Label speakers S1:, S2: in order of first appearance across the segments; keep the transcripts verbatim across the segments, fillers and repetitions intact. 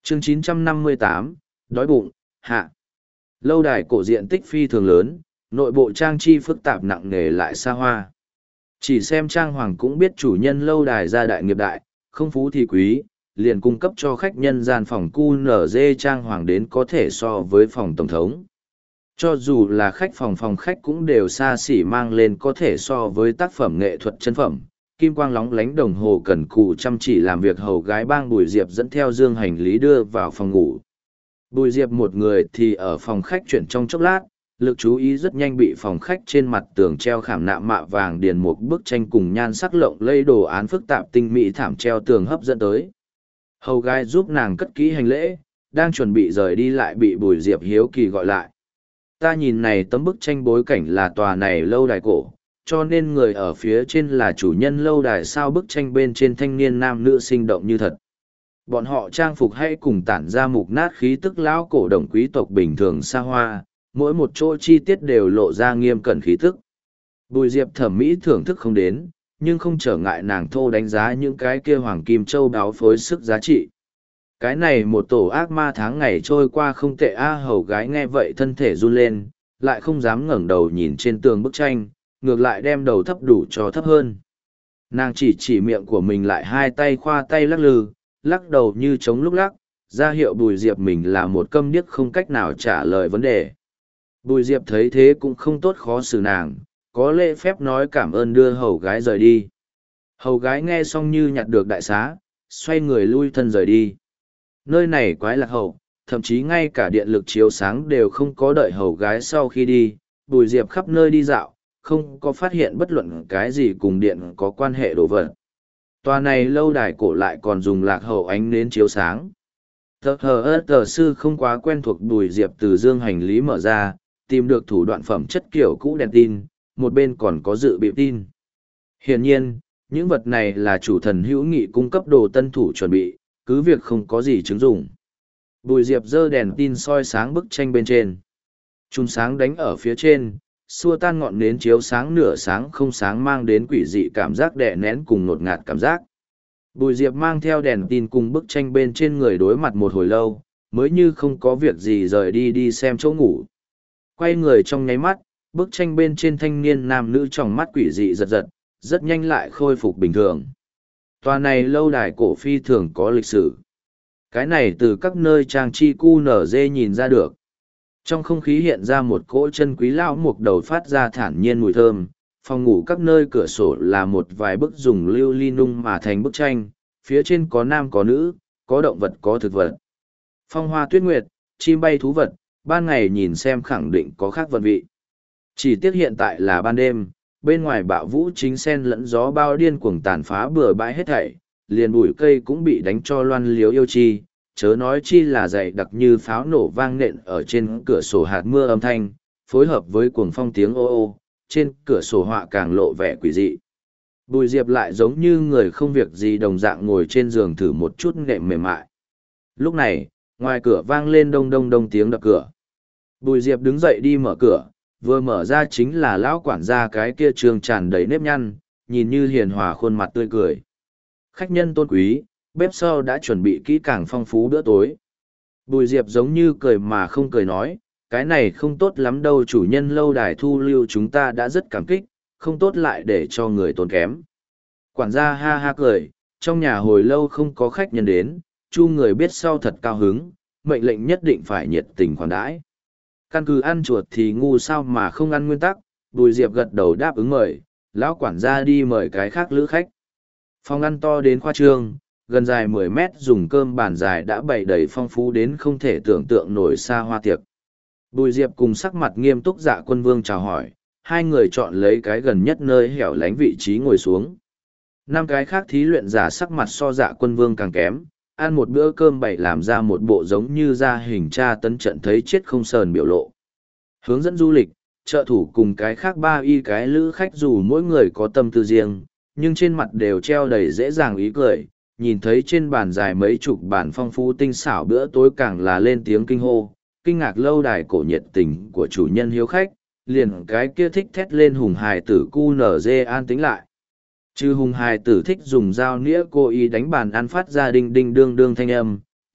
S1: chương chín trăm năm mươi tám, đói bụng, hạ. Lâu đài cổ diện tích phi thường lớn, nội bộ trang trí phức tạp nặng nề lại xa hoa. Chỉ xem trang hoàng cũng biết chủ nhân lâu đài gia đại nghiệp đại, không phú thì quý, liền cung cấp cho khách nhân gian phòng cu nở dê trang hoàng đến có thể so với phòng tổng thống. Cho dù là khách phòng phòng khách cũng đều xa xỉ mang lên có thể so với tác phẩm nghệ thuật chân phẩm. Kim quang lóng lánh đồng hồ cần cù chăm chỉ làm việc hầu gái Bang Bùi Diệp dẫn theo dương hành lý đưa vào phòng ngủ. Bùi Diệp một người thì ở phòng khách chuyển trong chốc lát, lực chú ý rất nhanh bị phòng khách trên mặt tường treo khảm nạm mạ vàng điền một bức tranh cùng nhan sắc lộng lẫy đồ án phức tạp tinh mỹ thảm treo tường hấp dẫn tới. Hầu gái giúp nàng cất kỹ hành lễ, đang chuẩn bị rời đi lại bị Bùi Diệp hiếu kỳ gọi lại. Ta nhìn này tấm bức tranh bối cảnh là tòa này lâu đài cổ, cho nên người ở phía trên là chủ nhân lâu đài sao bức tranh bên trên thanh niên nam nữ sinh động như thật. Bọn họ trang phục hay cùng tản ra mục nát khí tức lão cổ đồng quý tộc bình thường xa hoa, mỗi một chỗ chi tiết đều lộ ra nghiêm cẩn khí tức. Bùi Diệp thẩm mỹ thưởng thức không đến, nhưng không trở ngại nàng thô đánh giá những cái kia hoàng kim châu đáo phối sức giá trị. Cái này một tổ ác ma tháng ngày trôi qua không tệ a. Hầu gái nghe vậy thân thể run lên, lại không dám ngẩng đầu nhìn trên tường bức tranh, ngược lại đem đầu thấp đủ cho thấp hơn. Nàng chỉ chỉ miệng của mình lại hai tay khoa tay lắc lư, lắc đầu như chống lúc lắc, ra hiệu Bùi Diệp mình là một câm điếc không cách nào trả lời vấn đề. Bùi Diệp thấy thế cũng không tốt khó xử nàng, có lễ phép nói cảm ơn đưa hầu gái rời đi. Hầu gái nghe xong như nhặt được đại xá, xoay người lui thân rời đi. Nơi này quái lạc hậu, thậm chí ngay cả điện lực chiếu sáng đều không có đợi hầu gái sau khi đi. Bùi Diệp khắp nơi đi dạo, không có phát hiện bất luận cái gì cùng điện có quan hệ đồ vật. Tòa này lâu đài cổ lại còn dùng lạc hậu ánh nến chiếu sáng. Tờ hờ ơ tờ sư không quá quen thuộc. Bùi Diệp từ dương hành lý mở ra, tìm được thủ đoạn phẩm chất kiểu cũ đèn tin, một bên còn có dự bị tin. Hiển nhiên, những vật này là chủ thần hữu nghị cung cấp đồ tân thủ chuẩn bị, cứ việc không có gì chứng dụng. Bùi Diệp giơ đèn tin soi sáng bức tranh bên trên. Chùm sáng đánh ở phía trên, xua tan ngọn nến chiếu sáng nửa sáng không sáng mang đến quỷ dị cảm giác đè nén cùng nột ngạt cảm giác. Bùi Diệp mang theo đèn tin cùng bức tranh bên trên người đối mặt một hồi lâu, mới như không có việc gì rời đi đi xem chỗ ngủ. Quay người trong nháy mắt, bức tranh bên trên thanh niên nam nữ trong mắt quỷ dị giật giật, rất nhanh lại khôi phục bình thường. Tòa này lâu đài cổ phi thường có lịch sử. Cái này từ các nơi trang trí cu nở dê nhìn ra được. Trong không khí hiện ra một cỗ chân quý lão mục đầu phát ra thản nhiên mùi thơm. Phòng ngủ các nơi cửa sổ là một vài bức dùng lưu ly nung mà thành bức tranh, phía trên có nam có nữ, có động vật có thực vật. Phong hoa tuyết nguyệt, chim bay thú vật, ban ngày nhìn xem khẳng định có khác vật vị. Chỉ tiếc hiện tại là ban đêm, bên ngoài bạo vũ chính sen lẫn gió bao điên cuồng tàn phá bừa bãi hết thảy, liền bụi cây cũng bị đánh cho loan liếu yêu chi, chớ nói chi là dày đặc như pháo nổ vang nện ở trên cửa sổ hạt mưa âm thanh, phối hợp với cuồng phong tiếng ô ô, trên cửa sổ họa càng lộ vẻ quỷ dị. Bùi Diệp lại giống như người không việc gì đồng dạng ngồi trên giường thử một chút nệm mềm mại. Lúc này, ngoài cửa vang lên đông đông đông tiếng đập cửa. Bùi Diệp đứng dậy đi mở cửa, vừa mở ra chính là lão quản gia cái kia trường tràn đầy nếp nhăn, nhìn như hiền hòa khuôn mặt tươi cười. Khách nhân tôn quý, bếp sau đã chuẩn bị kỹ càng phong phú bữa tối. Bùi Diệp giống như cười mà không cười nói, cái này không tốt lắm đâu, chủ nhân lâu đài thu lưu chúng ta đã rất cảm kích, không tốt lại để cho người tốn kém. Quản gia ha ha cười, trong nhà hồi lâu không có khách nhân đến, chu người biết sau thật cao hứng, mệnh lệnh nhất định phải nhiệt tình khoản đãi. Căn cứ ăn chuột thì ngu sao mà không ăn nguyên tắc, Bùi Diệp gật đầu đáp ứng mời, lão quản gia đi mời cái khác lữ khách. Phòng ăn to đến khoa trương, gần dài mười mét dùng cơm bàn dài đã bày đầy phong phú đến không thể tưởng tượng nổi xa hoa tiệc. Bùi Diệp cùng sắc mặt nghiêm túc Dạ Quân Vương chào hỏi, hai người chọn lấy cái gần nhất nơi hẻo lánh vị trí ngồi xuống. Năm cái khác thí luyện giả sắc mặt so Dạ Quân Vương càng kém, ăn một bữa cơm bày làm ra một bộ giống như ra hình tra tấn trận thấy chết không sờn biểu lộ. Hướng dẫn du lịch, trợ thủ cùng cái khác ba y cái lữ khách dù mỗi người có tâm tư riêng, nhưng trên mặt đều treo đầy dễ dàng ý cười, nhìn thấy trên bàn dài mấy chục bản phong phú tinh xảo bữa tối càng là lên tiếng kinh hô, kinh ngạc lâu đài cổ nhiệt tình của chủ nhân hiếu khách, liền cái kia thích thét lên hùng hài tử cu nở dê an tính lại. Chứ hùng hài tử thích dùng dao nĩa cố ý đánh bàn ăn phát ra đinh đinh đương đương thanh âm,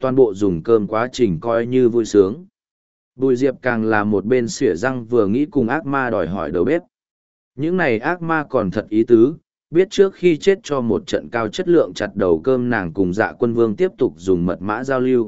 S1: toàn bộ dùng cơm quá trình coi như vui sướng. Bùi Diệp càng là một bên xỉa răng vừa nghĩ cùng ác ma đòi hỏi đầu bếp. Những này ác ma còn thật ý tứ, biết trước khi chết cho một trận cao chất lượng chặt đầu cơm nàng cùng Dạ Quân Vương tiếp tục dùng mật mã giao lưu.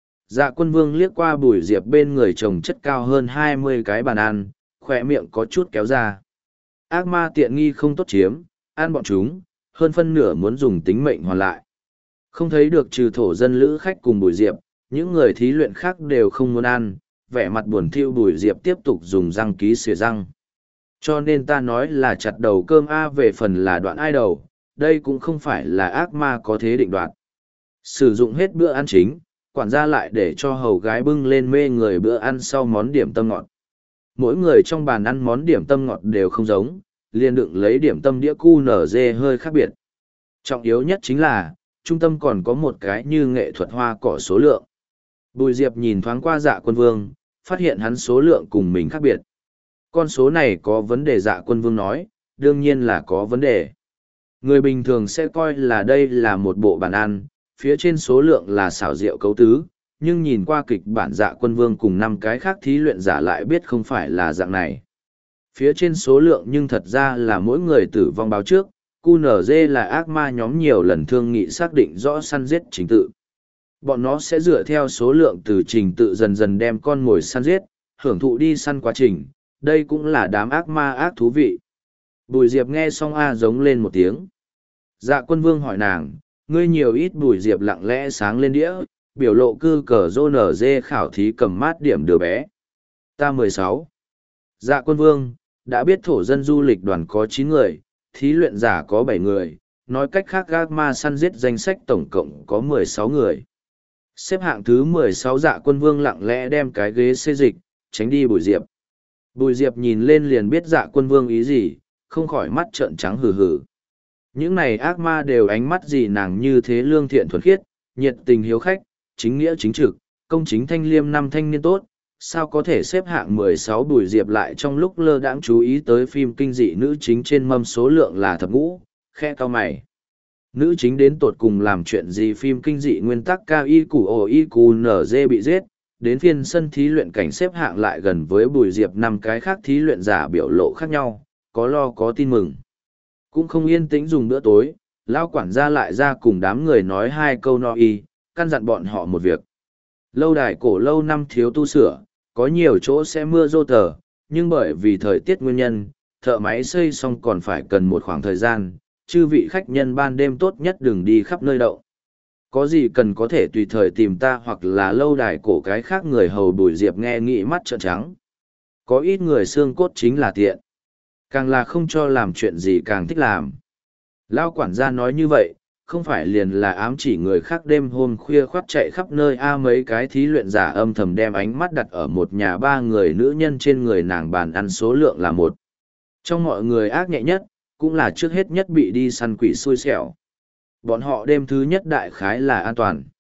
S1: Dạ Quân Vương liếc qua Bùi Diệp bên người chồng chất cao hơn hai mươi cái bàn ăn, khỏe miệng có chút kéo ra. Ác ma tiện nghi không tốt chiếm, ăn bọn chúng, hơn phân nửa muốn dùng tính mệnh hoàn lại. Không thấy được trừ thổ dân lữ khách cùng Bùi Diệp, những người thí luyện khác đều không muốn ăn, vẻ mặt buồn thiu Bùi Diệp tiếp tục dùng răng ký xỉa răng. Cho nên ta nói là chặt đầu cơm A về phần là đoạn ai đầu, đây cũng không phải là ác ma có thế định đoạt. Sử dụng hết bữa ăn chính, quản gia lại để cho hầu gái bưng lên mê người bữa ăn sau món điểm tâm ngọt. Mỗi người trong bàn ăn món điểm tâm ngọt đều không giống, liền đựng lấy điểm tâm đĩa cu nở dê hơi khác biệt. Trọng yếu nhất chính là, trung tâm còn có một cái như nghệ thuật hoa cỏ số lượng. Bùi Diệp nhìn thoáng qua Dạ Quân Vương, phát hiện hắn số lượng cùng mình khác biệt. Con số này có vấn đề. Dạ Quân Vương nói, đương nhiên là có vấn đề. Người bình thường sẽ coi là đây là một bộ bàn ăn, phía trên số lượng là xảo diệu cấu tứ, nhưng nhìn qua kịch bản Dạ Quân Vương cùng năm cái khác thí luyện giả lại biết không phải là dạng này. Phía trên số lượng nhưng thật ra là mỗi người tử vong báo trước, cu nở dê là ác ma nhóm nhiều lần thương nghị xác định rõ săn giết trình tự. Bọn nó sẽ dựa theo số lượng từ trình tự dần dần đem con mồi săn giết, hưởng thụ đi săn quá trình, đây cũng là đám ác ma ác thú vị. Bùi Diệp nghe xong A giống lên một tiếng. Dạ Quân Vương hỏi nàng, ngươi nhiều ít. Bùi Diệp lặng lẽ sáng lên đĩa, biểu lộ cư cờ rô nở dê khảo thí cầm mát điểm đứa bé. Ta mười sáu. Dạ Quân Vương, đã biết thổ dân du lịch đoàn có chín người, thí luyện giả có bảy người, nói cách khác ác ma săn giết danh sách tổng cộng có mười sáu người. Xếp hạng thứ mười sáu. Dạ Quân Vương lặng lẽ đem cái ghế xê dịch, tránh đi Bùi Diệp. Bùi Diệp nhìn lên liền biết Dạ Quân Vương ý gì, không khỏi mắt trợn trắng hừ hừ. Những này ác ma đều ánh mắt gì nàng như thế lương thiện thuần khiết, nhiệt tình hiếu khách, chính nghĩa chính trực, công chính thanh liêm năm thanh niên tốt, sao có thể xếp hạng mười sáu. Bùi Diệp lại trong lúc lơ đãng chú ý tới phim kinh dị nữ chính trên mâm số lượng là thập ngũ, khe cao mày. Nữ chính đến tột cùng làm chuyện gì? Phim kinh dị nguyên tắc cao y củ ổ y cù nở dê bị giết, đến phiên sân thí luyện cảnh xếp hạng lại gần với Bùi Diệp năm cái khác thí luyện giả biểu lộ khác nhau, có lo có tin mừng. Cũng không yên tĩnh dùng bữa tối, lão quản gia lại ra cùng đám người nói hai câu no y, căn dặn bọn họ một việc. Lâu đài cổ lâu năm thiếu tu sửa, có nhiều chỗ sẽ mưa rô tờ, nhưng bởi vì thời tiết nguyên nhân, thợ máy xây xong còn phải cần một khoảng thời gian, chư vị khách nhân ban đêm tốt nhất đừng đi khắp nơi đậu. Có gì cần có thể tùy thời tìm ta hoặc là lâu đài cổ cái khác người hầu. Bùi Diệp nghe nghĩ mắt trợn trắng. Có ít người xương cốt chính là tiện. Càng là không cho làm chuyện gì càng thích làm. Lao quản gia nói như vậy, không phải liền là ám chỉ người khác đêm hôm khuya khoắt chạy khắp nơi a. Mấy cái thí luyện giả âm thầm đem ánh mắt đặt ở một nhà ba người nữ nhân trên người nàng, bàn ăn số lượng là một. Trong mọi người ác nhẹ nhất, cũng là trước hết nhất bị đi săn quỷ xui xẻo. Bọn họ đêm thứ nhất đại khái là an toàn.